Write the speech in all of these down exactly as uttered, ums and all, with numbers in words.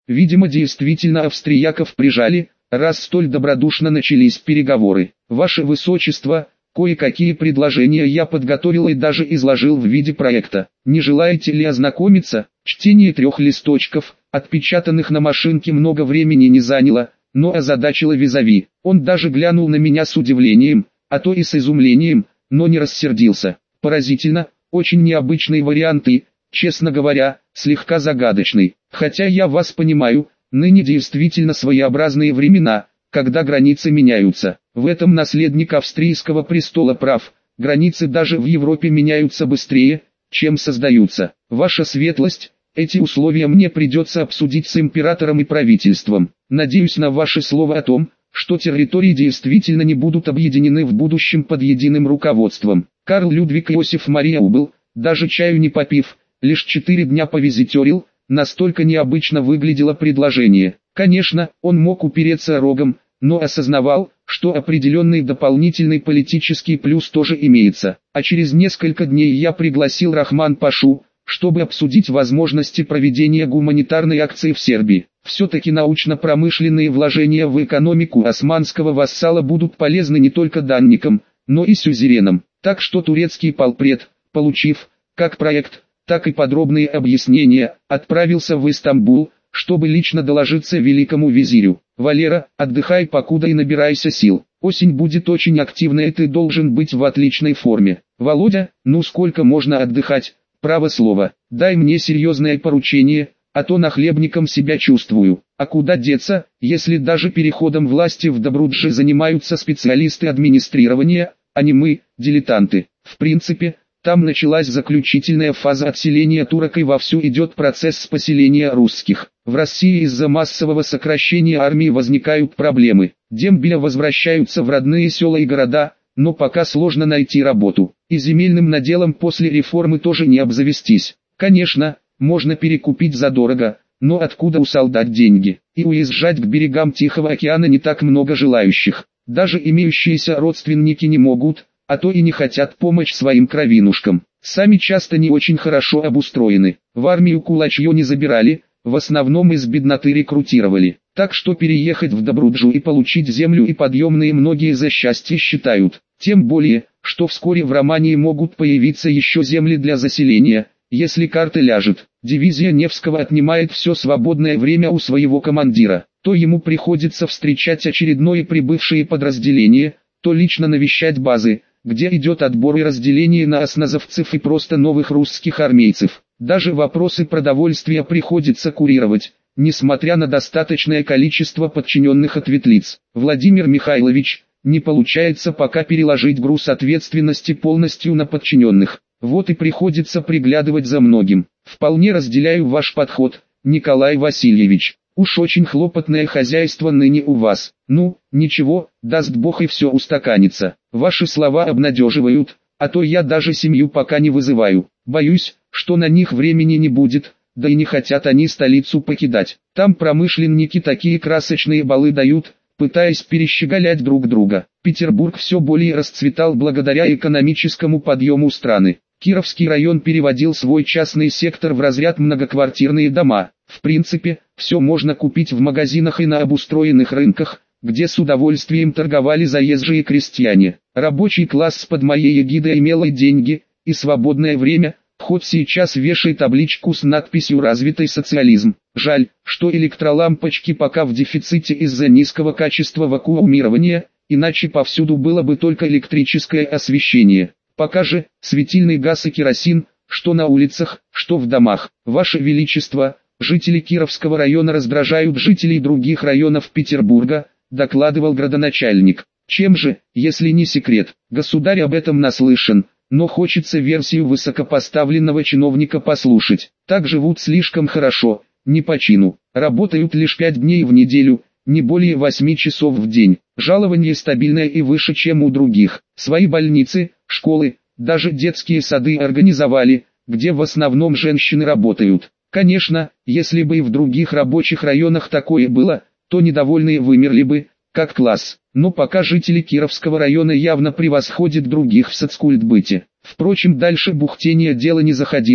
Видимо, действительно австрияков прижали, раз столь добродушно начались переговоры. Ваше Высочество, кое-какие предложения я подготовил и даже изложил в виде проекта. Не желаете ли ознакомиться? Чтение трех листочков, отпечатанных на машинке, много времени не заняло, но озадачило визави. Он даже глянул на меня с удивлением, а то и с изумлением, но не рассердился. Поразительно, очень необычный вариант и, честно говоря, слегка загадочный. Хотя я вас понимаю, ныне действительно своеобразные времена, когда границы меняются. В этом наследник австрийского престола прав, границы даже в Европе меняются быстрее, чем создаются. Ваша светлость, эти условия мне придется обсудить с императором и правительством. Надеюсь на ваше слово о том, что территории действительно не будут объединены в будущем под единым руководством. Карл Людвиг Иосиф Мария убыл, даже чаю не попив, лишь четыре дня повизитерил, настолько необычно выглядело предложение. Конечно, он мог упереться рогом, но осознавал, что определенный дополнительный политический плюс тоже имеется. А через несколько дней я пригласил Рахман-пашу, чтобы обсудить возможности проведения гуманитарной акции в Сербии. Все-таки научно-промышленные вложения в экономику османского вассала будут полезны не только данникам, но и сюзеренам. Так что турецкий полпред, получив, как проект, так и подробные объяснения, отправился в Истамбул, чтобы лично доложиться великому визирю. Валера, отдыхай покуда и набирайся сил. Осень будет очень активной, и ты должен быть в отличной форме. Володя, ну сколько можно отдыхать, право слово. Дай мне серьезное поручение, а то нахлебником себя чувствую. А куда деться, если даже переходом власти в Добрудже занимаются специалисты администрирования, а не мы, дилетанты. В принципе, там началась заключительная фаза отселения турок, и вовсю идет процесс поселения русских. В России из-за массового сокращения армии возникают проблемы. Дембеля возвращаются в родные села и города, но пока сложно найти работу. И земельным наделом после реформы тоже не обзавестись. Конечно, можно перекупить задорого, но откуда у солдат деньги? И уезжать к берегам Тихого океана не так много желающих. Даже имеющиеся родственники не могут, а то и не хотят помочь своим кровинушкам. Сами часто не очень хорошо обустроены. В армию кулачье не забирали, в основном из бедноты рекрутировали. Так что переехать в Добруджу и получить землю и подъемные многие за счастье считают. Тем более, что вскоре в Романии могут появиться еще земли для заселения, если карта ляжет. Дивизия Невского отнимает все свободное время у своего командира. То ему приходится встречать очередное прибывшее подразделение, то лично навещать базы, где идет отбор и разделение на осназовцев и просто новых русских армейцев. Даже вопросы продовольствия приходится курировать, несмотря на достаточное количество подчиненных от ветлиц. Владимир Михайлович, не получается пока переложить груз ответственности полностью на подчиненных. Вот и приходится приглядывать за многим. Вполне разделяю ваш подход, Николай Васильевич. Уж очень хлопотное хозяйство ныне у вас. Ну, ничего, даст Бог и все устаканится. Ваши слова обнадеживают, а то я даже семью пока не вызываю. Боюсь, что на них времени не будет, да и не хотят они столицу покидать. Там промышленники такие красочные балы дают, пытаясь перещеголять друг друга. Петербург все более расцветал благодаря экономическому подъему страны. Кировский район переводил свой частный сектор в разряд многоквартирные дома. В принципе, все можно купить в магазинах и на обустроенных рынках, где с удовольствием торговали заезжие крестьяне. Рабочий класс под моей эгидой имел и деньги, и свободное время, хоть сейчас вешай табличку с надписью «Развитый социализм». Жаль, что электролампочки пока в дефиците из-за низкого качества вакуумирования, иначе повсюду было бы только электрическое освещение. Пока же, светильный газ и керосин, что на улицах, что в домах. Ваше Величество, жители Кировского района раздражают жителей других районов Петербурга, докладывал градоначальник. Чем же, если не секрет? Государь об этом наслышан, но хочется версию высокопоставленного чиновника послушать. Так живут слишком хорошо, не по чину. Работают лишь пять дней в неделю, не более восьми часов в день. Жалование стабильное и выше, чем у других. Свои больницы, школы, даже детские сады организовали, где в основном женщины работают. Конечно, если бы и в других рабочих районах такое было, то недовольные вымерли бы, как класс. Но пока жители Кировского района явно превосходят других в соцкультбыте. Впрочем, дальше бухтения дело не заходило.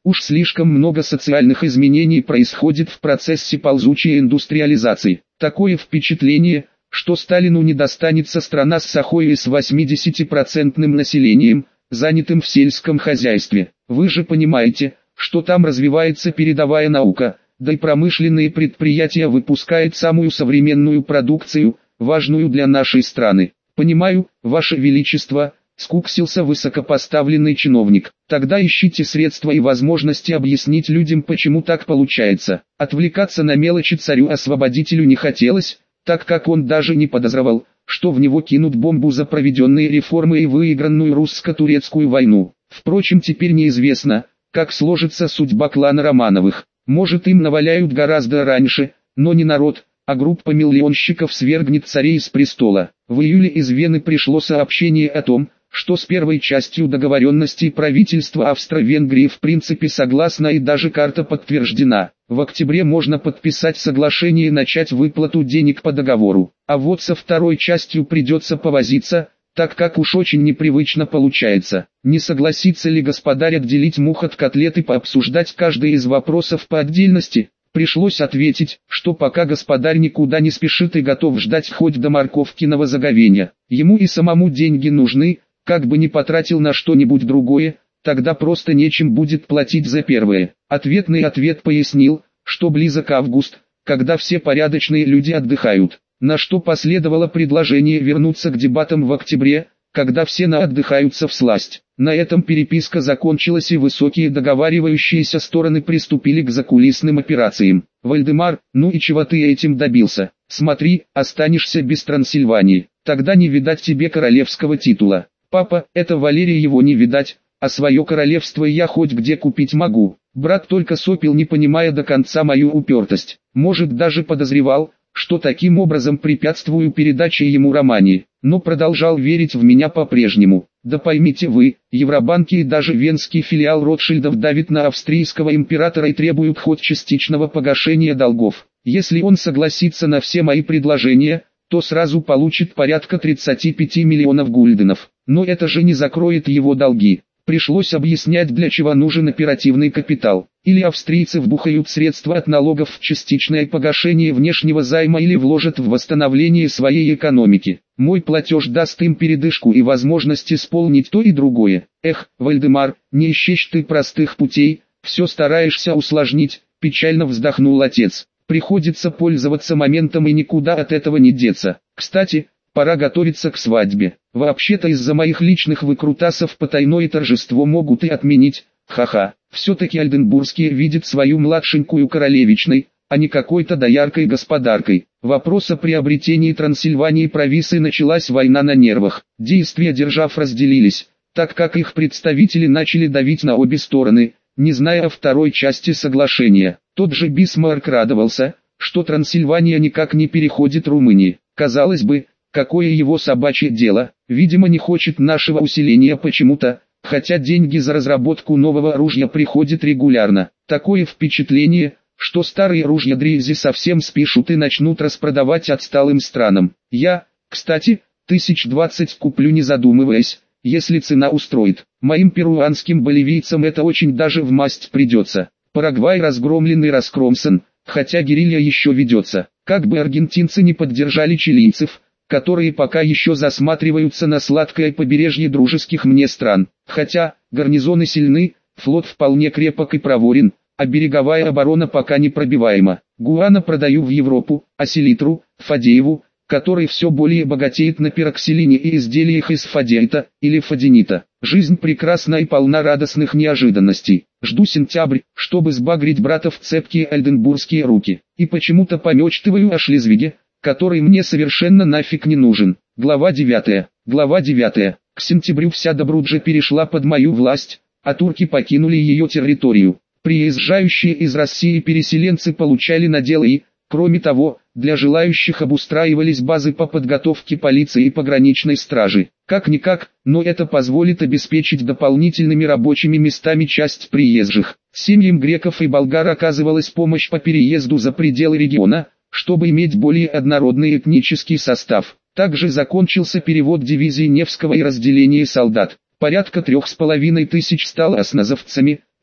Уж слишком много социальных изменений происходит в процессе ползучей индустриализации. Такое впечатление, что Сталину не достанется страна с сахой и с восьмидесятипроцентным населением, занятым в сельском хозяйстве. Вы же понимаете, что там развивается передовая наука, да и промышленные предприятия выпускают самую современную продукцию, важную для нашей страны. Понимаю, Ваше Величество, скуксился высокопоставленный чиновник. Тогда ищите средства и возможности объяснить людям, почему так получается. Отвлекаться на мелочи царю-освободителю не хотелось, так как он даже не подозревал, что в него кинут бомбу за проведенные реформы и выигранную русско-турецкую войну. Впрочем, теперь неизвестно, как сложится судьба клана Романовых. Может, им наваляют гораздо раньше, но не народ, а группа миллионщиков свергнет царей с престола. В июле из Вены пришло сообщение о том, что с первой частью договоренности правительства Австро-Венгрии в принципе согласно и даже карта подтверждена. В октябре можно подписать соглашение и начать выплату денег по договору. А вот со второй частью придется повозиться, так как уж очень непривычно получается. Не согласится ли господарь отделить мух от котлет и пообсуждать каждый из вопросов по отдельности? Пришлось ответить, что пока господарь никуда не спешит и готов ждать хоть до морковкиного заговения. Ему и самому деньги нужны, как бы ни потратил на что-нибудь другое, тогда просто нечем будет платить за первое. Ответный ответ пояснил, что близок август, когда все порядочные люди отдыхают. На что последовало предложение вернуться к дебатам в октябре, когда все наотдыхаются всласть. На этом переписка закончилась и высокие договаривающиеся стороны приступили к закулисным операциям. Вальдемар, ну и чего ты этим добился? Смотри, останешься без Трансильвании, тогда не видать тебе королевского титула. Папа, это Валерия его не видать, а свое королевство я хоть где купить могу. Брат только сопел, не понимая до конца мою упертость. Может, даже подозревал, что таким образом препятствую передаче ему Романии, но продолжал верить в меня по-прежнему. Да поймите вы, Евробанки и даже венский филиал Ротшильдов давит на австрийского императора и требуют хоть частичного погашения долгов. Если он согласится на все мои предложения, то сразу получит порядка тридцати пяти миллионов гульденов. Но это же не закроет его долги. Пришлось объяснять, для чего нужен оперативный капитал. Или австрийцы вбухают средства от налогов в частичное погашение внешнего займа, или вложат в восстановление своей экономики. Мой платеж даст им передышку и возможность исполнить то и другое. Эх, Вальдемар, не ищешь ты простых путей, все стараешься усложнить, печально вздохнул отец. Приходится пользоваться моментом и никуда от этого не деться. Кстати, пора готовиться к свадьбе. Вообще-то из-за моих личных выкрутасов потайное торжество могут и отменить. Ха-ха. Все-таки Ольденбургские видят свою младшенькую королевичной, а не какой-то дояркой господаркой. Вопрос о приобретении Трансильвании провис, и началась война на нервах. Действия держав разделились, так как их представители начали давить на обе стороны, не зная о второй части соглашения. Тот же Бисмарк радовался, что Трансильвания никак не переходит Румынии. Казалось бы, какое его собачье дело, видимо не хочет нашего усиления почему-то, хотя деньги за разработку нового ружья приходят регулярно. Такое впечатление, что старые ружья Дрейзи совсем спишут и начнут распродавать отсталым странам. Я, кстати, тысяч двадцать куплю не задумываясь, если цена устроит. Моим перуанским боливийцам это очень даже в масть придется. Парагвай разгромлен и раскромсан, хотя герилья еще ведется. Как бы аргентинцы не поддержали чилийцев, которые пока еще засматриваются на сладкое побережье дружеских мне стран. Хотя, гарнизоны сильны, флот вполне крепок и проворен, а береговая оборона пока непробиваема. Гуана продаю в Европу, а селитру, Фадееву, который все более богатеет на пироксилине и изделиях из фадеита, или фаденита. Жизнь прекрасна и полна радостных неожиданностей. Жду сентябрь, чтобы сбагрить брата в цепкие ольденбургские руки. И почему-то помечтываю о Шлезвиге, который мне совершенно нафиг не нужен. Глава девятая. Глава девятая. К сентябрю вся Добруджа перешла под мою власть, а турки покинули ее территорию. Приезжающие из России переселенцы получали наделы и, кроме того, для желающих обустраивались базы по подготовке полиции и пограничной стражи. Как-никак, но это позволит обеспечить дополнительными рабочими местами часть приезжих. Семьям греков и болгар оказывалась помощь по переезду за пределы региона, чтобы иметь более однородный этнический состав. Также закончился перевод дивизии Невского и разделение солдат. Порядка трех с половиной тысяч стало осназовцами,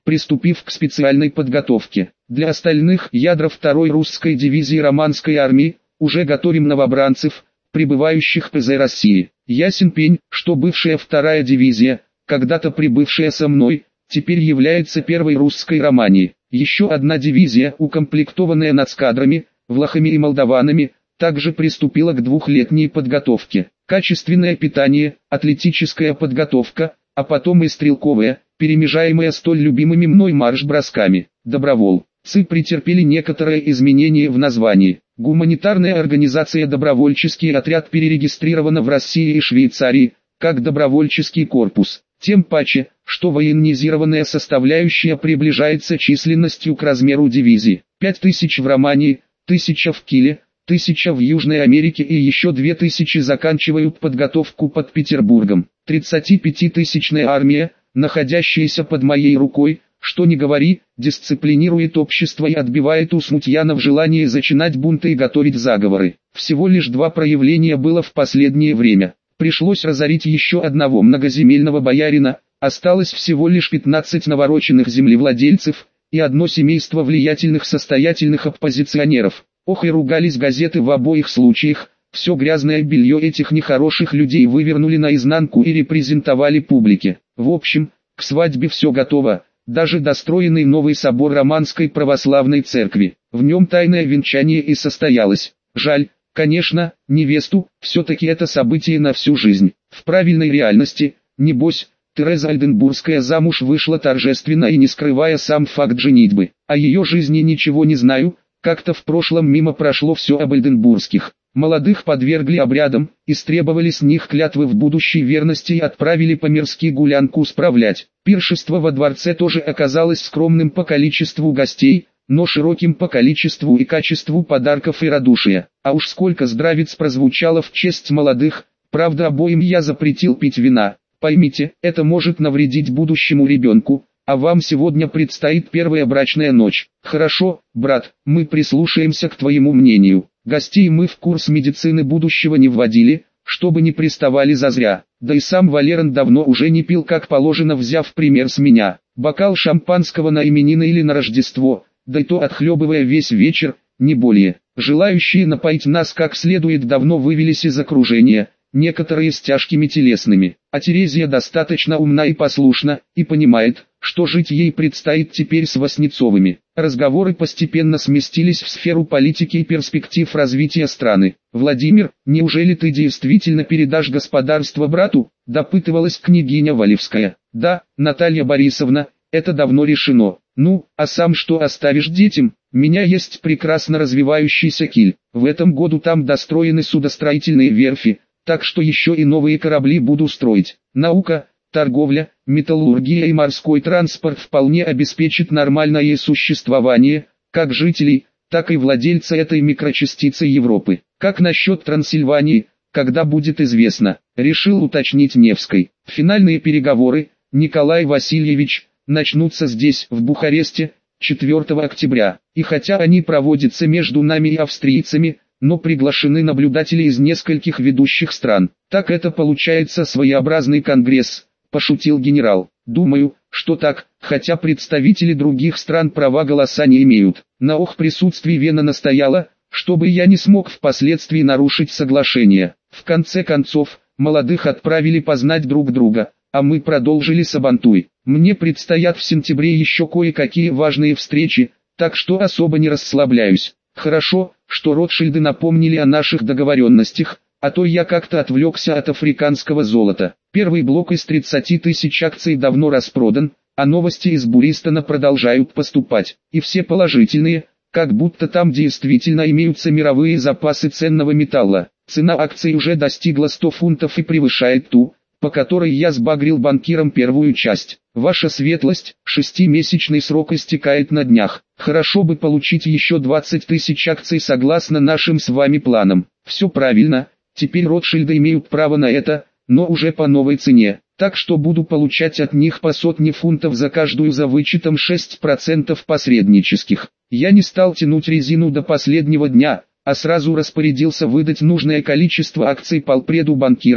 приступив к специальной подготовке. Для остальных ядра второй русской дивизии Романской армии уже готовим новобранцев, прибывающих из России. Ясен пень, что бывшая вторая дивизия, когда-то прибывшая со мной, теперь является первой русской Романией. Еще одна дивизия, укомплектованная нацкадрами, влахами и молдаванами, также приступила к двухлетней подготовке. Качественное питание, атлетическая подготовка, а потом и стрелковая, перемежаемая столь любимыми мной марш-бросками. Добровольцы претерпели некоторые изменения в названии. Гуманитарная организация «Добровольческий отряд» перерегистрирована в России и Швейцарии, как добровольческий корпус. Тем паче, что военизированная составляющая приближается численностью к размеру дивизии. пять тысяч в Романии, тысяча в Киле, тысяча в Южной Америке и еще две тысячи заканчивают подготовку под Петербургом. тридцатипятитысячная армия, находящаяся под моей рукой, что ни говори, дисциплинирует общество и отбивает у смутьянов желание зачинать бунты и готовить заговоры. Всего лишь два проявления было в последнее время. Пришлось разорить еще одного многоземельного боярина, осталось всего лишь пятнадцать навороченных землевладельцев и одно семейство влиятельных состоятельных оппозиционеров. Ох и ругались газеты в обоих случаях, все грязное белье этих нехороших людей вывернули наизнанку и репрезентовали публике. В общем, к свадьбе все готово, даже достроенный новый собор Романской православной церкви. В нем тайное венчание и состоялось. Жаль, конечно, невесту, все-таки это событие на всю жизнь. В правильной реальности, небось, Тереза Ольденбургская замуж вышла торжественно и не скрывая сам факт женитьбы. О ее жизни ничего не знаю, как-то в прошлом мимо прошло все об Ольденбургских. Молодых подвергли обрядам, истребовали с них клятвы в будущей верности и отправили по-мирски гулянку справлять. Пиршество во дворце тоже оказалось скромным по количеству гостей, но широким по количеству и качеству подарков и радушия. А уж сколько здравиц прозвучало в честь молодых, правда обоим я запретил пить вина. Поймите, это может навредить будущему ребенку, а вам сегодня предстоит первая брачная ночь. Хорошо, брат, мы прислушаемся к твоему мнению. Гостей мы в курс медицины будущего не вводили, чтобы не приставали зазря. Да и сам Валерон давно уже не пил как положено, взяв пример с меня. Бокал шампанского на именины или на Рождество, да и то отхлебывая весь вечер, не более. Желающие напоить нас как следует давно вывелись из окружения, некоторые с тяжкими телесными. А Терезия достаточно умна и послушна, и понимает, что жить ей предстоит теперь с Васнецовыми. Разговоры постепенно сместились в сферу политики и перспектив развития страны. «Владимир, неужели ты действительно передашь господарство брату?» – допытывалась княгиня Валевская. «Да, Наталья Борисовна, это давно решено. Ну, а сам что оставишь детям? У меня есть прекрасно развивающийся Киль. В этом году там достроены судостроительные верфи, так что еще и новые корабли буду строить. Наука, торговля, металлургия и морской транспорт вполне обеспечат нормальное существование, как жителей, так и владельца этой микрочастицы Европы. Как насчет Трансильвании, когда будет известно, решил уточнить Невской. Финальные переговоры, Николай Васильевич, начнутся здесь, в Бухаресте, четвёртого октября. И хотя они проводятся между нами и австрийцами, но приглашены наблюдатели из нескольких ведущих стран. Так это получается своеобразный конгресс, пошутил генерал. Думаю, что так, хотя представители других стран права голоса не имеют. На их присутствии Вена настояла, чтобы я не смог впоследствии нарушить соглашение. В конце концов, молодых отправили познать друг друга, а мы продолжили сабантуй. Мне предстоят в сентябре еще кое-какие важные встречи, так что особо не расслабляюсь. Хорошо, что Ротшильды напомнили о наших договоренностях, а то я как-то отвлекся от африканского золота. Первый блок из тридцати тысяч акций давно распродан, а новости из Буристона продолжают поступать. И все положительные, как будто там действительно имеются мировые запасы ценного металла. Цена акций уже достигла ста фунтов и превышает ту, по которой я сбагрил банкирам первую часть. Ваша светлость, шестимесячный срок истекает на днях. Хорошо бы получить еще двадцать тысяч акций согласно нашим с вами планам. Все правильно, теперь Ротшильды имеют право на это, но уже по новой цене. Так что буду получать от них по сотне фунтов за каждую за вычетом шесть процентов посреднических. Я не стал тянуть резину до последнего дня, а сразу распорядился выдать нужное количество акций полпреду банкиров,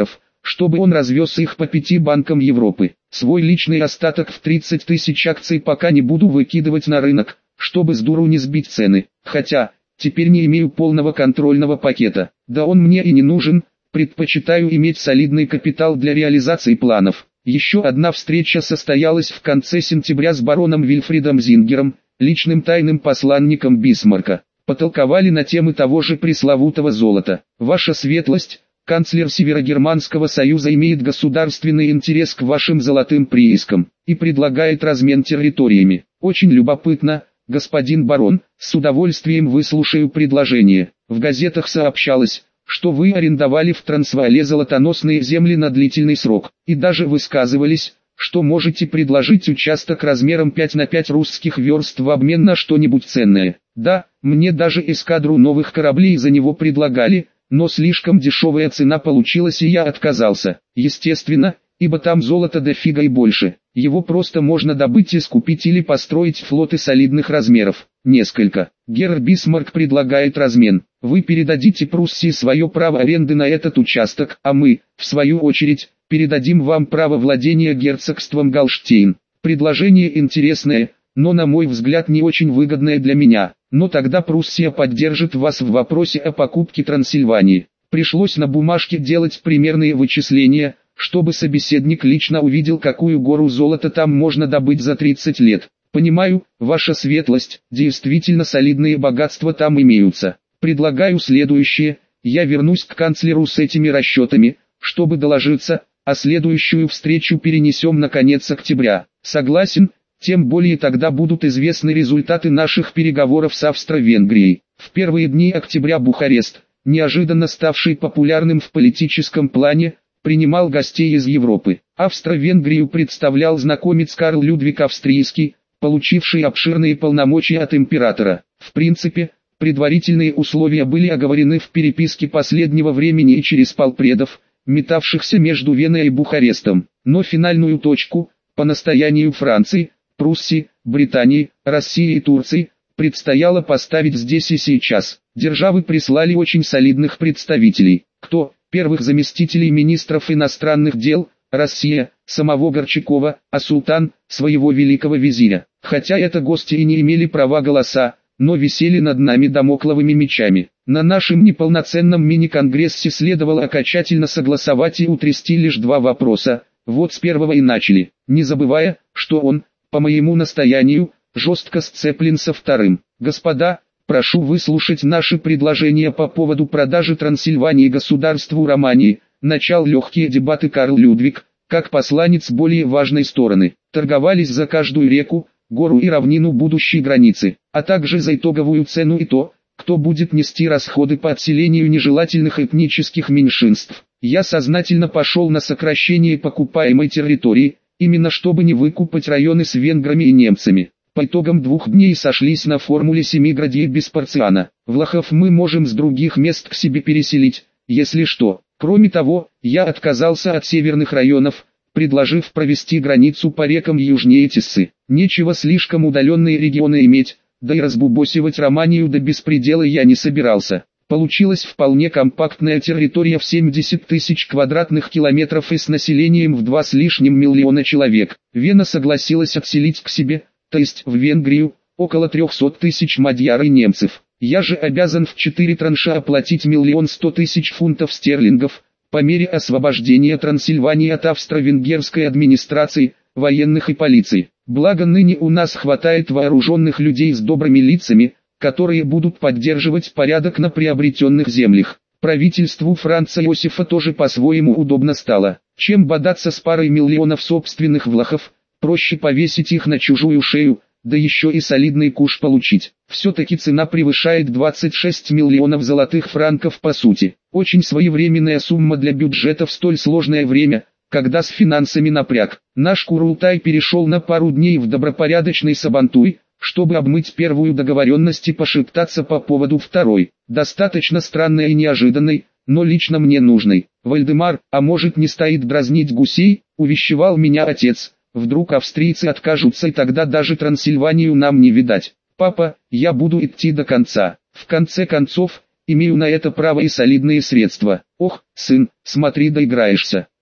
чтобы он развез их по пяти банкам Европы. Свой личный остаток в тридцать тысяч акций пока не буду выкидывать на рынок, чтобы с дуру не сбить цены. Хотя, теперь не имею полного контрольного пакета. Да он мне и не нужен, предпочитаю иметь солидный капитал для реализации планов. Еще одна встреча состоялась в конце сентября с бароном Вильфридом Зингером, личным тайным посланником Бисмарка. Потолковали на темы того же пресловутого золота. Ваша светлость, канцлер Северогерманского союза, имеет государственный интерес к вашим золотым приискам и предлагает размен территориями. Очень любопытно, господин барон, с удовольствием выслушаю предложение. В газетах сообщалось, что вы арендовали в Трансваале золотоносные земли на длительный срок, и даже высказывались, что можете предложить участок размером пять на пять русских верст в обмен на что-нибудь ценное. Да, мне даже эскадру новых кораблей за него предлагали, но слишком дешевая цена получилась, и я отказался. Естественно, ибо там золото дофига и больше. Его просто можно добыть и скупить или построить флоты солидных размеров. Несколько. Герр Бисмарк предлагает размен. Вы передадите Пруссии свое право аренды на этот участок, а мы, в свою очередь, передадим вам право владения герцогством Галштейн. Предложение интересное, но на мой взгляд не очень выгодное для меня. Но тогда Пруссия поддержит вас в вопросе о покупке Трансильвании. Пришлось на бумажке делать примерные вычисления, чтобы собеседник лично увидел, какую гору золота там можно добыть за тридцать лет. Понимаю, ваша светлость, действительно солидные богатства там имеются. Предлагаю следующее: я вернусь к канцлеру с этими расчетами, чтобы доложиться, а следующую встречу перенесем на конец октября. Согласен, тем более тогда будут известны результаты наших переговоров с Австро-Венгрией. В первые дни октября Бухарест, неожиданно ставший популярным в политическом плане, принимал гостей из Европы. Австро-Венгрию представлял знакомец Карл Людвиг Австрийский, получивший обширные полномочия от императора. В принципе, предварительные условия были оговорены в переписке последнего времени и через полпредов, метавшихся между Веной и Бухарестом. Но финальную точку, по настоянию Франции, Пруссии, Британии, России и Турции, предстояло поставить здесь и сейчас. Державы прислали очень солидных представителей. Кто? Первых заместителей министров иностранных дел, Россия, самого Горчакова, а султан, своего великого визиря. Хотя это гости и не имели права голоса, но висели над нами дамокловыми мечами. На нашем неполноценном мини-конгрессе следовало окончательно согласовать и утрясти лишь два вопроса. Вот с первого и начали, не забывая, что он, по моему настоянию, жестко сцеплен со вторым. Господа, прошу выслушать наши предложения по поводу продажи Трансильвании государству Романии. Начал легкие дебаты Карл Людвиг, как посланец более важной стороны. Торговались за каждую реку, гору и равнину будущей границы, а также за итоговую цену и то, кто будет нести расходы по отселению нежелательных этнических меньшинств. Я сознательно пошел на сокращение покупаемой территории, именно чтобы не выкупать районы с венграми и немцами. По итогам двух дней сошлись на формуле Семиградье без порциана. Влахов мы можем с других мест к себе переселить, если что. Кроме того, я отказался от северных районов, предложив провести границу по рекам южнее Тиссы. Нечего слишком удаленные регионы иметь, да и разбубосивать Романию до беспредела я не собирался. Получилась вполне компактная территория в семьдесят тысяч квадратных километров и с населением в два с лишним миллиона человек. Вена согласилась отселить к себе, то есть в Венгрию, около трехсот тысяч мадьяр и немцев. Я же обязан в четыре транша оплатить миллион сто тысяч фунтов стерлингов, по мере освобождения Трансильвании от австро-венгерской администрации, военных и полиции. Благо ныне у нас хватает вооруженных людей с добрыми лицами, которые будут поддерживать порядок на приобретенных землях. Правительству Франца Иосифа тоже по-своему удобно стало. Чем бодаться с парой миллионов собственных влахов, проще повесить их на чужую шею, да еще и солидный куш получить. Все-таки цена превышает двадцать шесть миллионов золотых франков по сути. Очень своевременная сумма для бюджета в столь сложное время, когда с финансами напряг. Наш Курултай перешел на пару дней в добропорядочный Сабантуй, чтобы обмыть первую договоренность и пошептаться по поводу второй. Достаточно странной и неожиданной, но лично мне нужной. Вальдемар, а может не стоит дразнить гусей, увещевал меня отец. Вдруг австрийцы откажутся, и тогда даже Трансильванию нам не видать. Папа, я буду идти до конца. В конце концов, имею на это право и солидные средства. Ох, сын, смотри доиграешься.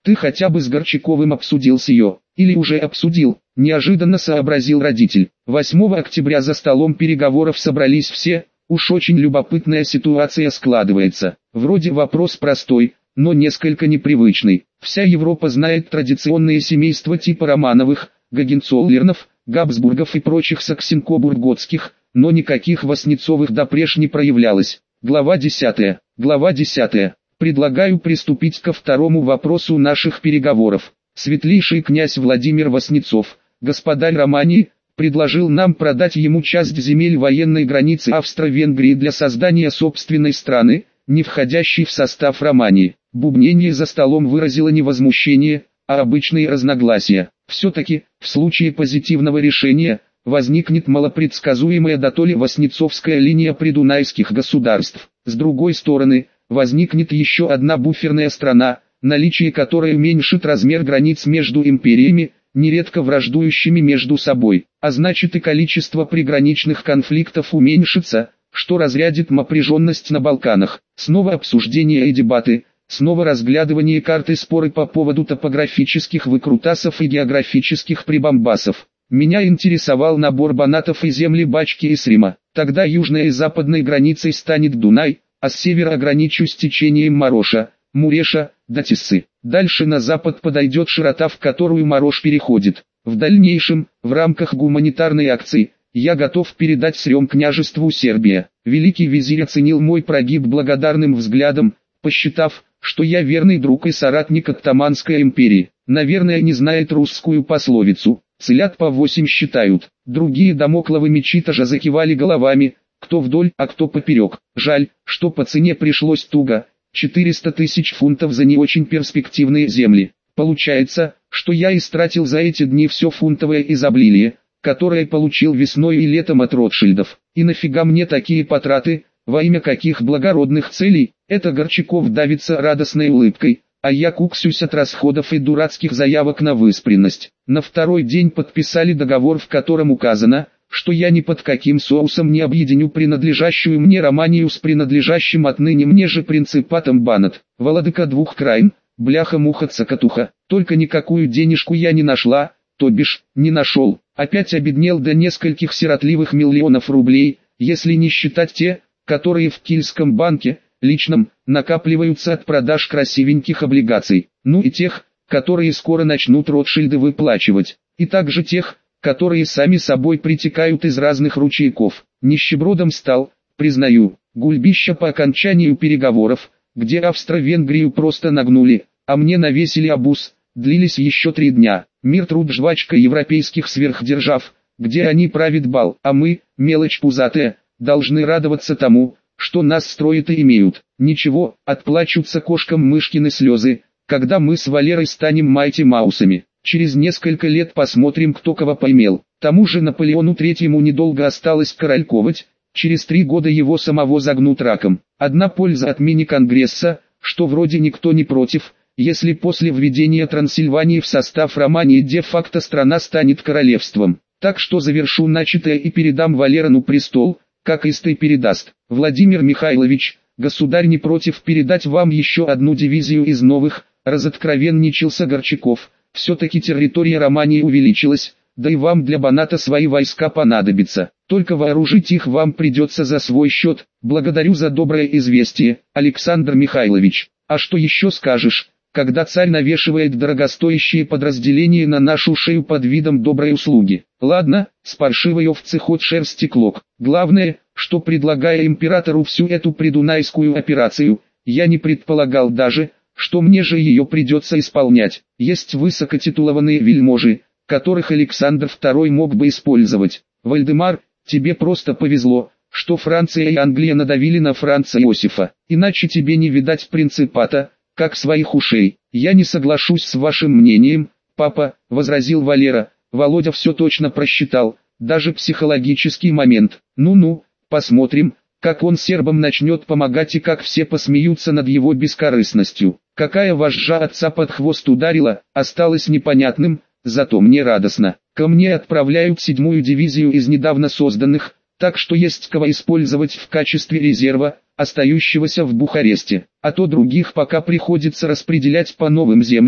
Ты хотя бы с Горчаковым обсудил с ее, или уже обсудил, неожиданно сообразил родитель. восьмого октября за столом переговоров собрались все, уж очень любопытная ситуация складывается. Вроде вопрос простой, но несколько непривычный. Вся Европа знает традиционные семейства типа Романовых, Гогенцоллернов, Габсбургов и прочих саксенкобург-готских, но никаких Васнецовых допреж не проявлялось. Глава десятая. Глава десятая. Предлагаю приступить ко второму вопросу наших переговоров. Светлейший князь Владимир Васнецов, господарь Романии, предложил нам продать ему часть земель военной границы Австро-Венгрии для создания собственной страны, не входящей в состав Романии. Бубнение за столом выразило не возмущение, а обычные разногласия. Все-таки, в случае позитивного решения, возникнет малопредсказуемая дотоле Васнецовская линия придунайских государств. С другой стороны, возникнет еще одна буферная страна, наличие которой уменьшит размер границ между империями, нередко враждующими между собой, а значит и количество приграничных конфликтов уменьшится, что разрядит напряженность на Балканах. Снова обсуждения и дебаты, снова разглядывание карты, споры по поводу топографических выкрутасов и географических прибамбасов. Меня интересовал набор банатов и земли Бачки и Срима. Тогда южной и западной границей станет Дунай, а с севера ограничусь течением Мароша, Муреша, до Тиссы. Дальше на запад подойдет широта, в которую Марош переходит. В дальнейшем, в рамках гуманитарной акции, я готов передать Срем княжеству Сербия. Великий визирь оценил мой прогиб благодарным взглядом, посчитав, что я верный друг и соратник Оттоманской империи. Наверное, не знает русскую пословицу. Целят по восемь считают. Другие дамокловы мечи тоже закивали головами, кто вдоль, а кто поперек. Жаль, что по цене пришлось туго. четыреста тысяч фунтов за не очень перспективные земли. Получается, что я истратил за эти дни все фунтовое изобилие, которое получил весной и летом от Ротшильдов. И нафига мне такие потраты, во имя каких благородных целей? Это Горчаков давится радостной улыбкой, а я куксюсь от расходов и дурацких заявок на выспренность. На второй день подписали договор, в котором указано, что я ни под каким соусом не объединю принадлежащую мне Романию с принадлежащим отныне мне же принципатом Банат. Владыка двух краин, бляха-муха-цокотуха. Только никакую денежку я не нашла, то бишь, не нашел. Опять обеднел до нескольких сиротливых миллионов рублей, если не считать те, которые в Кильском банке, личном, накапливаются от продаж красивеньких облигаций. Ну и тех, которые скоро начнут Ротшильды выплачивать. И также тех, которые сами собой притекают из разных ручейков. Нищебродом стал, признаю, гульбища по окончанию переговоров, где Австро-Венгрию просто нагнули, а мне навесили обуз, длились еще три дня. Мир труд жвачка европейских сверхдержав, где они правят бал, а мы, мелочь пузатая, должны радоваться тому, что нас строят и имеют. Ничего, отплачутся кошкам мышкины слезы, когда мы с Валерой станем Майти Маусами. Через несколько лет посмотрим, кто кого поимел. Тому же Наполеону Третьему недолго осталось корольковать, через три года его самого загнут раком. Одна польза от мини-конгресса, что вроде никто не против, если после введения Трансильвании в состав Романии де-факто страна станет королевством. Так что завершу начатое и передам Валерану престол, как Истый передаст. Владимир Михайлович, государь не против передать вам еще одну дивизию из новых, разоткровенничался Горчаков. Все-таки территория Романии увеличилась, да и вам для Баната свои войска понадобится. Только вооружить их вам придется за свой счет. Благодарю за доброе известие, Александр Михайлович. А что еще скажешь, когда царь навешивает дорогостоящие подразделения на нашу шею под видом доброй услуги? Ладно, с паршивой овцы ход шерсти клок. Главное, что предлагая императору всю эту придунайскую операцию, я не предполагал даже, что мне же ее придется исполнять. Есть высокотитулованные вельможи, которых Александр Второй мог бы использовать. Вальдемар, тебе просто повезло, что Франция и Англия надавили на Франца Иосифа. Иначе тебе не видать принципата, как своих ушей. Я не соглашусь с вашим мнением, папа, возразил Валера. Володя все точно просчитал, даже психологический момент. Ну-ну, посмотрим, как он сербам начнет помогать и как все посмеются над его бескорыстностью. Какая вожжа отца под хвост ударила, осталось непонятным, зато мне радостно. Ко мне отправляют седьмую дивизию из недавно созданных, так что есть кого использовать в качестве резерва, остающегося в Бухаресте. А то других пока приходится распределять по новым землям,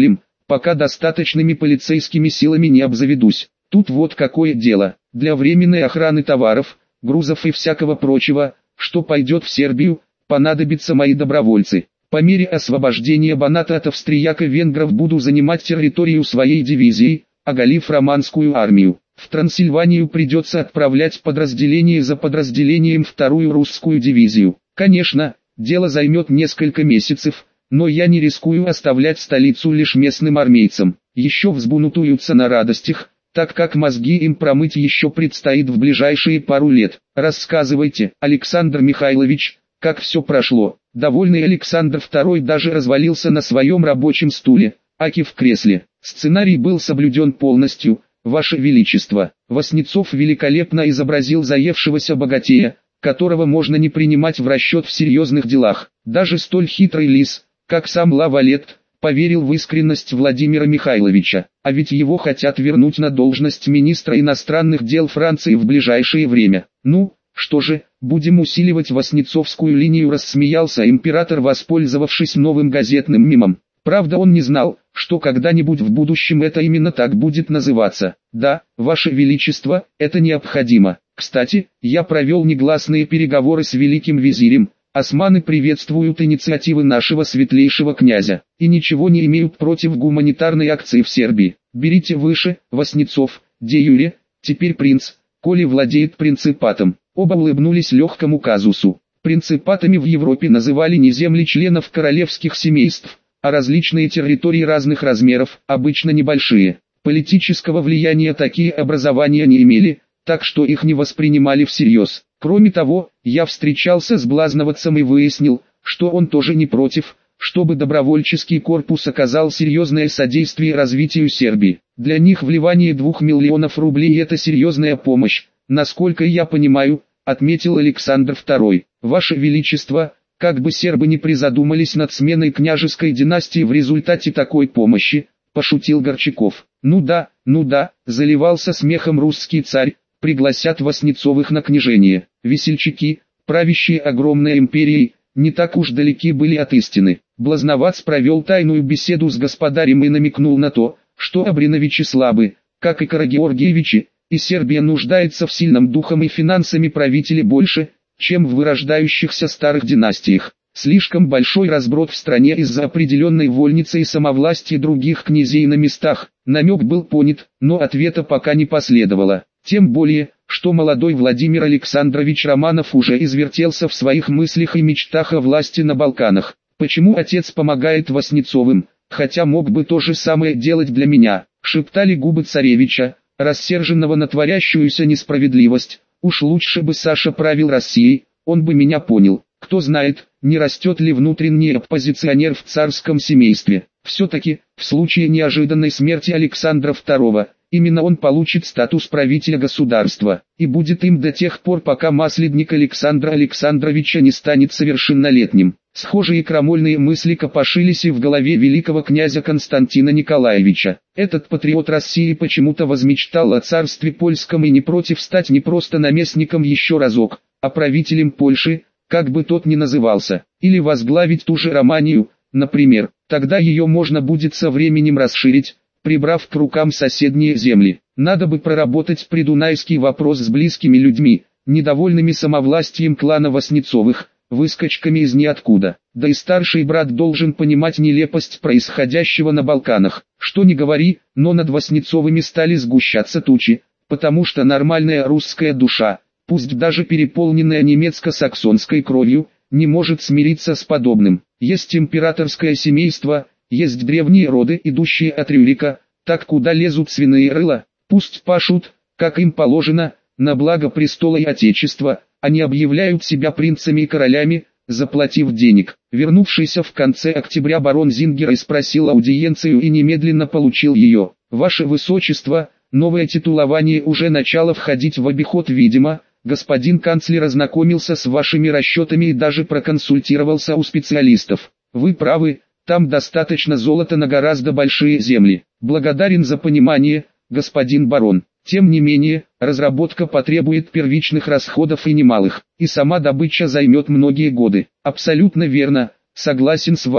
пока достаточными полицейскими силами не обзаведусь. Тут вот какое дело. Для временной охраны товаров, грузов и всякого прочего, что пойдет в Сербию, понадобятся мои добровольцы. По мере освобождения Баната от австрияко-венгров буду занимать территорию своей дивизии, оголив романскую армию. В Трансильванию придется отправлять подразделение за подразделением вторую русскую дивизию. Конечно, дело займет несколько месяцев, но я не рискую оставлять столицу лишь местным армейцам. Еще взбунтуются на радостях, так как мозги им промыть еще предстоит в ближайшие пару лет. Рассказывайте, Александр Михайлович, как все прошло. Довольный Александр второй даже развалился на своем рабочем стуле, аки в кресле. Сценарий был соблюден полностью, Ваше Величество. Васнецов великолепно изобразил заевшегося богатея, которого можно не принимать в расчет в серьезных делах. Даже столь хитрый лис, как сам Лавалет, поверил в искренность Владимира Михайловича. А ведь его хотят вернуть на должность министра иностранных дел Франции в ближайшее время. Ну, что же, будем усиливать васнецовскую линию, рассмеялся император, воспользовавшись новым газетным мемом. Правда, он не знал, что когда-нибудь в будущем это именно так будет называться. Да, Ваше Величество, это необходимо. Кстати, я провел негласные переговоры с великим визирем. Османы приветствуют инициативы нашего светлейшего князя и ничего не имеют против гуманитарной акции в Сербии. Берите выше, Васнецов, де юре, теперь принц, коли владеет принципатом. Оба улыбнулись легкому казусу. Принципатами в Европе называли не земли членов королевских семейств, а различные территории разных размеров, обычно небольшие. Политического влияния такие образования не имели, так что их не воспринимали всерьез. Кроме того, я встречался с Блазновцем и выяснил, что он тоже не против, чтобы добровольческий корпус оказал серьезное содействие развитию Сербии. Для них вливание двух миллионов рублей – это серьезная помощь, насколько я понимаю, отметил Александр второй. Ваше Величество, как бы сербы не призадумались над сменой княжеской династии в результате такой помощи, пошутил Горчаков. Ну да, ну да, заливался смехом русский царь, пригласят Васнецовых на княжение. Весельчаки, правящие огромной империей, не так уж далеки были от истины. Блазновац провел тайную беседу с господарем и намекнул на то, что Абриновичи слабы, как и Карагеоргиевичи, и Сербия нуждается в сильном духом и финансами правителе больше, чем в вырождающихся старых династиях. Слишком большой разброд в стране из-за определенной вольницы и самовластия других князей на местах. Намек был понят, но ответа пока не последовало. Тем более, что молодой Владимир Александрович Романов уже извертелся в своих мыслях и мечтах о власти на Балканах. Почему отец помогает Васнецовым, хотя мог бы то же самое делать для меня, шептали губы царевича, рассерженного на творящуюся несправедливость. Уж лучше бы Саша правил Россией, он бы меня понял. Кто знает, не растет ли внутренний оппозиционер в царском семействе. Все-таки, в случае неожиданной смерти Александра второго, именно он получит статус правителя государства, и будет им до тех пор, пока наследник Александра Александровича не станет совершеннолетним. Схожие крамольные мысли копошились и в голове великого князя Константина Николаевича. Этот патриот России почему-то возмечтал о царстве польском и не против стать не просто наместником еще разок, а правителем Польши, как бы тот ни назывался, или возглавить ту же Романию, например. Тогда ее можно будет со временем расширить, прибрав к рукам соседние земли. Надо бы проработать придунайский вопрос с близкими людьми, недовольными самовластием клана Васнецовых, выскочками из ниоткуда. Да и старший брат должен понимать нелепость происходящего на Балканах. Что ни говори, но над Васнецовыми стали сгущаться тучи, потому что нормальная русская душа, пусть даже переполненная немецко-саксонской кровью, не может смириться с подобным. Есть императорское семейство, есть древние роды, идущие от Рюрика, так куда лезут свиные рыла, пусть пашут, как им положено, на благо престола и отечества, они объявляют себя принцами и королями, заплатив денег. Вернувшийся в конце октября барон Зингер спросил аудиенцию и немедленно получил ее. Ваше Высочество, новое титулование уже начало входить в обиход, видимо. Господин канцлер ознакомился с вашими расчетами и даже проконсультировался у специалистов. Вы правы, там достаточно золота на гораздо большие земли. Благодарен за понимание, господин барон. Тем не менее, разработка потребует первичных расходов и немалых, и сама добыча займет многие годы. Абсолютно верно, согласен с вами.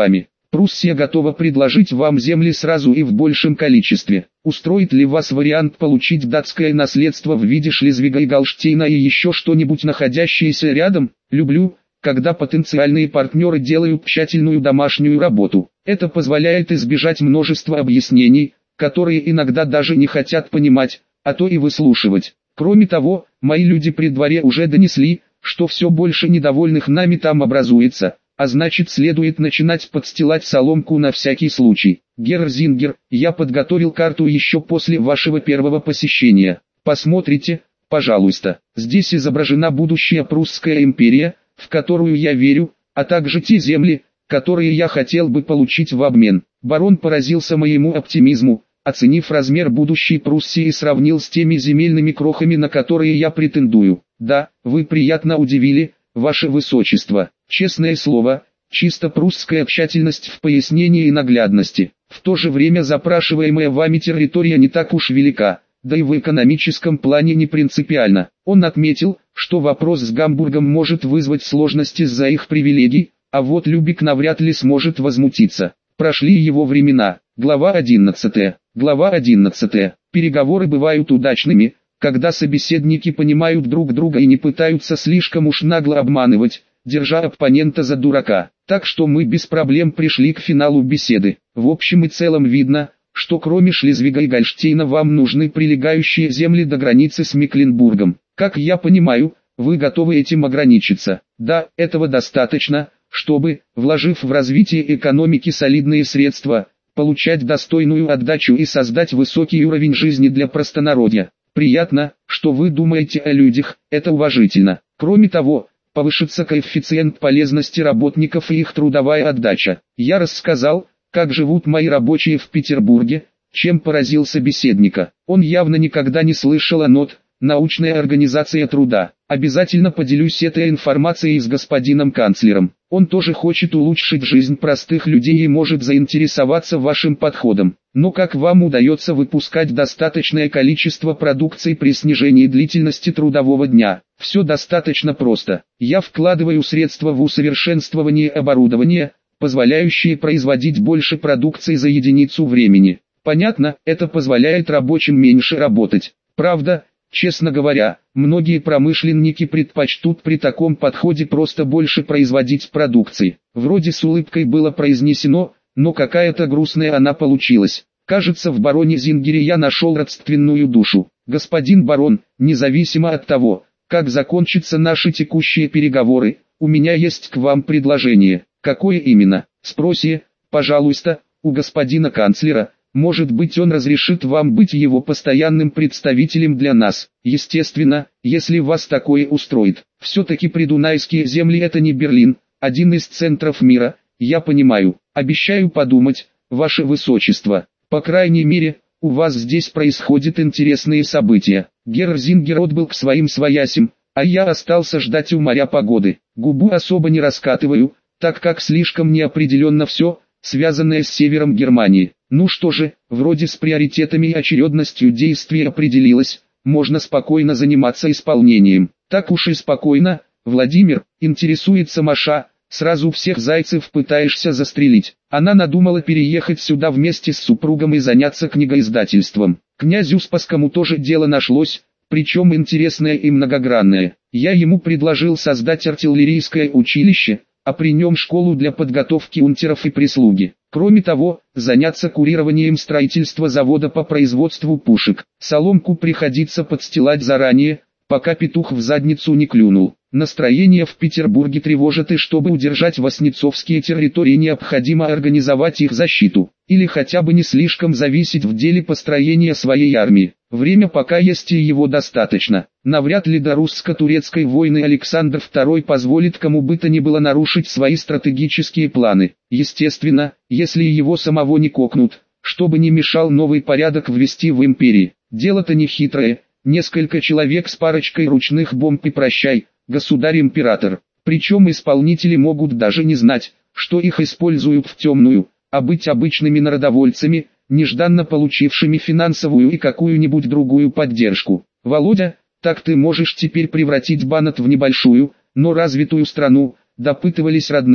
Пруссия готова предложить вам земли сразу и в большем количестве. Устроит ли вас вариант получить датское наследство в виде Шлезвига и Галштейна и еще что-нибудь находящееся рядом? Люблю, когда потенциальные партнеры делают тщательную домашнюю работу. Это позволяет избежать множества объяснений, которые иногда даже не хотят понимать, а то и выслушивать. Кроме того, мои люди при дворе уже донесли, что все больше недовольных нами там образуется, а значит следует начинать подстилать соломку на всякий случай. Герр Зингер, я подготовил карту еще после вашего первого посещения. Посмотрите, пожалуйста. Здесь изображена будущая Прусская империя, в которую я верю, а также те земли, которые я хотел бы получить в обмен. Барон поразился моему оптимизму, оценив размер будущей Пруссии и сравнил с теми земельными крохами, на которые я претендую. Да, вы приятно удивили, ваше высочество. Честное слово, чисто прусская тщательность в пояснении и наглядности. В то же время запрашиваемая вами территория не так уж велика, да и в экономическом плане не принципиально. Он отметил, что вопрос с Гамбургом может вызвать сложности из-за их привилегий, а вот Любек навряд ли сможет возмутиться. Прошли его времена. Глава одиннадцатая. Глава одиннадцатая. Переговоры бывают удачными, когда собеседники понимают друг друга и не пытаются слишком уж нагло обманывать, держа оппонента за дурака. Так что мы без проблем пришли к финалу беседы. В общем и целом видно, что кроме Шлезвига и Гольштейна вам нужны прилегающие земли до границы с Мекленбургом. Как я понимаю, вы готовы этим ограничиться. Да, этого достаточно, чтобы, вложив в развитие экономики солидные средства, получать достойную отдачу и создать высокий уровень жизни для простонародья. Приятно, что вы думаете о людях, это уважительно. Кроме того, повышится коэффициент полезности работников и их трудовая отдача. Я рассказал, как живут мои рабочие в Петербурге, чем поразил собеседника. Он явно никогда не слышал о НОТ, научная организация труда. Обязательно поделюсь этой информацией с господином канцлером. Он тоже хочет улучшить жизнь простых людей и может заинтересоваться вашим подходом. Но как вам удается выпускать достаточное количество продукции при снижении длительности трудового дня? Все достаточно просто. Я вкладываю средства в усовершенствование оборудования, позволяющие производить больше продукции за единицу времени. Понятно, это позволяет рабочим меньше работать. Правда, честно говоря, многие промышленники предпочтут при таком подходе просто больше производить продукции. Вроде с улыбкой было произнесено, но какая-то грустная она получилась. Кажется, в бароне Зингере я нашел родственную душу. Господин барон, независимо от того, как закончатся наши текущие переговоры, у меня есть к вам предложение. Какое именно? Спроси, пожалуйста, у господина канцлера. Может быть, он разрешит вам быть его постоянным представителем для нас. Естественно, если вас такое устроит. Все-таки придунайские земли — это не Берлин, один из центров мира, я понимаю. Обещаю подумать, ваше высочество. По крайней мере, у вас здесь происходят интересные события. Герр Зингер отбыл к своим своясям, а я остался ждать у моря погоды. Губу особо не раскатываю, так как слишком неопределенно все, связанное с севером Германии. Ну что же, вроде с приоритетами и очередностью действий определилось, можно спокойно заниматься исполнением. Так уж и спокойно, Владимир, интересуется Маша, сразу всех зайцев пытаешься застрелить. Она надумала переехать сюда вместе с супругом и заняться книгоиздательством. Князю Спасскому тоже дело нашлось, причем интересное и многогранное. Я ему предложил создать артиллерийское училище, а при нем школу для подготовки унтеров и прислуги. Кроме того, заняться курированием строительства завода по производству пушек. Соломку приходится подстилать заранее, пока петух в задницу не клюнул. Настроение в Петербурге тревожит, и чтобы удержать воснецовские территории, необходимо организовать их защиту, или хотя бы не слишком зависеть в деле построения своей армии. Время пока есть и его достаточно. Навряд ли до русско-турецкой войны Александр второй позволит кому бы то ни было нарушить свои стратегические планы. Естественно, если его самого не кокнут, чтобы не мешал новый порядок ввести в империи. Дело-то не хитрое, несколько человек с парочкой ручных бомб и прощай, государь-император. Причем исполнители могут даже не знать, что их используют в темную, а быть обычными народовольцами, нежданно получившими финансовую и какую-нибудь другую поддержку. Володя, так ты можешь теперь превратить Банат в небольшую, но развитую страну, допытывались родные,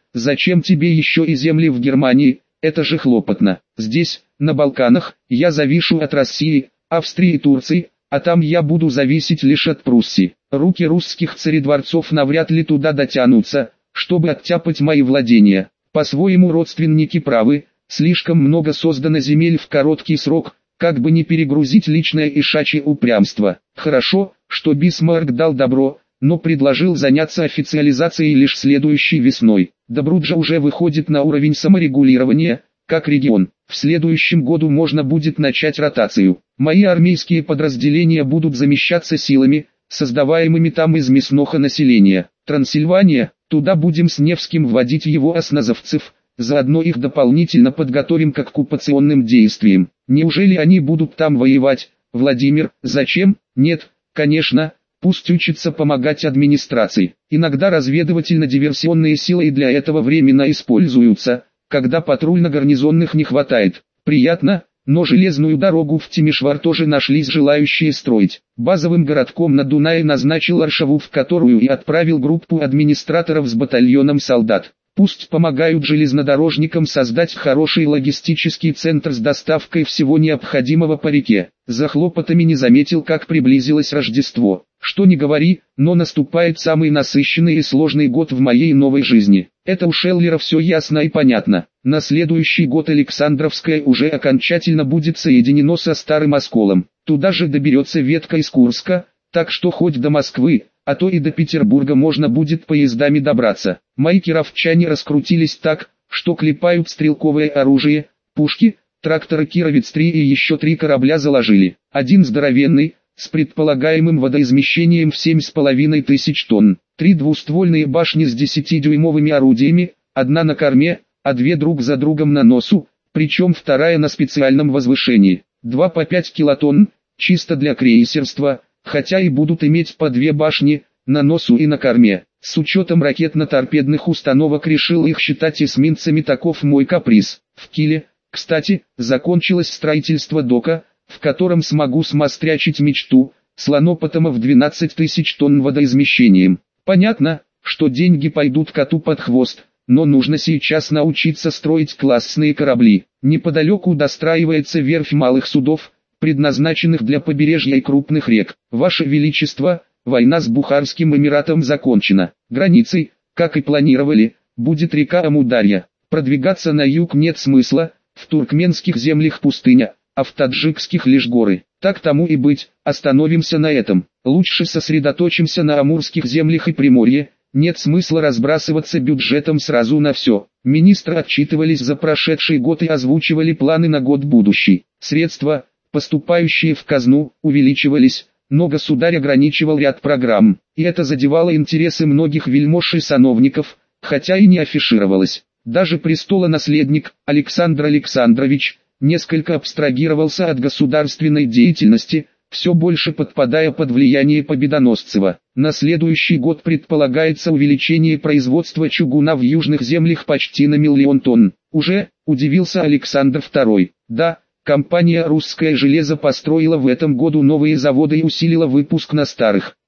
зачем тебе еще и земли в Германии, это же хлопотно. Здесь, на Балканах, я завишу от России, Австрии и Турции, а там я буду зависеть лишь от Пруссии. Руки русских царедворцов навряд ли туда дотянутся, чтобы оттяпать мои владения. По-своему родственники правы, слишком много создано земель в короткий срок, как бы не перегрузить личное ишачье упрямство. Хорошо, что Бисмарк дал добро, но предложил заняться официализацией лишь следующей весной. Добруджа уже выходит на уровень саморегулирования, как регион. В следующем году можно будет начать ротацию. Мои армейские подразделения будут замещаться силами, создаваемыми там из мясного населения. Трансильвания, туда будем с Невским вводить его осназовцев, заодно их дополнительно подготовим к оккупационным действиям. Неужели они будут там воевать, Владимир? Зачем? Нет, конечно, пусть учатся помогать администрации. Иногда разведывательно-диверсионные силы и для этого временно используются, когда патрульно-гарнизонных не хватает. Приятно, но железную дорогу в Тимишвар тоже нашлись желающие строить. Базовым городком на Дунае назначил Варшаву, в которую и отправил группу администраторов с батальоном солдат. Пусть помогают железнодорожникам создать хороший логистический центр с доставкой всего необходимого по реке. За хлопотами не заметил, как приблизилось Рождество. Что ни говори, но наступает самый насыщенный и сложный год в моей новой жизни. Это у Шеллера все ясно и понятно. На следующий год Александровское уже окончательно будет соединено со Старым Осколом. Туда же доберется ветка из Курска, так что хоть до Москвы, а то и до Петербурга можно будет поездами добраться. Мои кировчане раскрутились так, что клепают стрелковое оружие, пушки, тракторы Кировец-три и еще три корабля заложили. Один здоровенный, с предполагаемым водоизмещением в семь с половиной тысяч тонн. Три двуствольные башни с десятидюймовыми орудиями, одна на корме, а две друг за другом на носу, причем вторая на специальном возвышении. Два по пять килотонн, чисто для крейсерства, хотя и будут иметь по две башни, на носу и на корме. С учетом ракетно-торпедных установок решил их считать эсминцами, таков мой каприз. В Киле, кстати, закончилось строительство дока, в котором смогу смострячить мечту, слонопотома в двенадцать тысяч тонн водоизмещением. Понятно, что деньги пойдут коту под хвост, но нужно сейчас научиться строить классные корабли. Неподалеку достраивается верфь малых судов, предназначенных для побережья и крупных рек. Ваше Величество, война с Бухарским Эмиратом закончена. Границей, как и планировали, будет река Амударья. Продвигаться на юг нет смысла, в туркменских землях пустыня, а в таджикских лишь горы. Так тому и быть, остановимся на этом. Лучше сосредоточимся на амурских землях и Приморье. Нет смысла разбрасываться бюджетом сразу на все. Министры отчитывались за прошедший год и озвучивали планы на год будущий. Средства, поступающие в казну, увеличивались, но государь ограничивал ряд программ, и это задевало интересы многих вельмож и сановников, хотя и не афишировалось. Даже престолонаследник, Александр Александрович, несколько абстрагировался от государственной деятельности, все больше подпадая под влияние Победоносцева. На следующий год предполагается увеличение производства чугуна в южных землях почти на миллион тонн. Уже, удивился Александр второй. Да, компания «Русское железо» построила в этом году новые заводы и усилила выпуск на старых.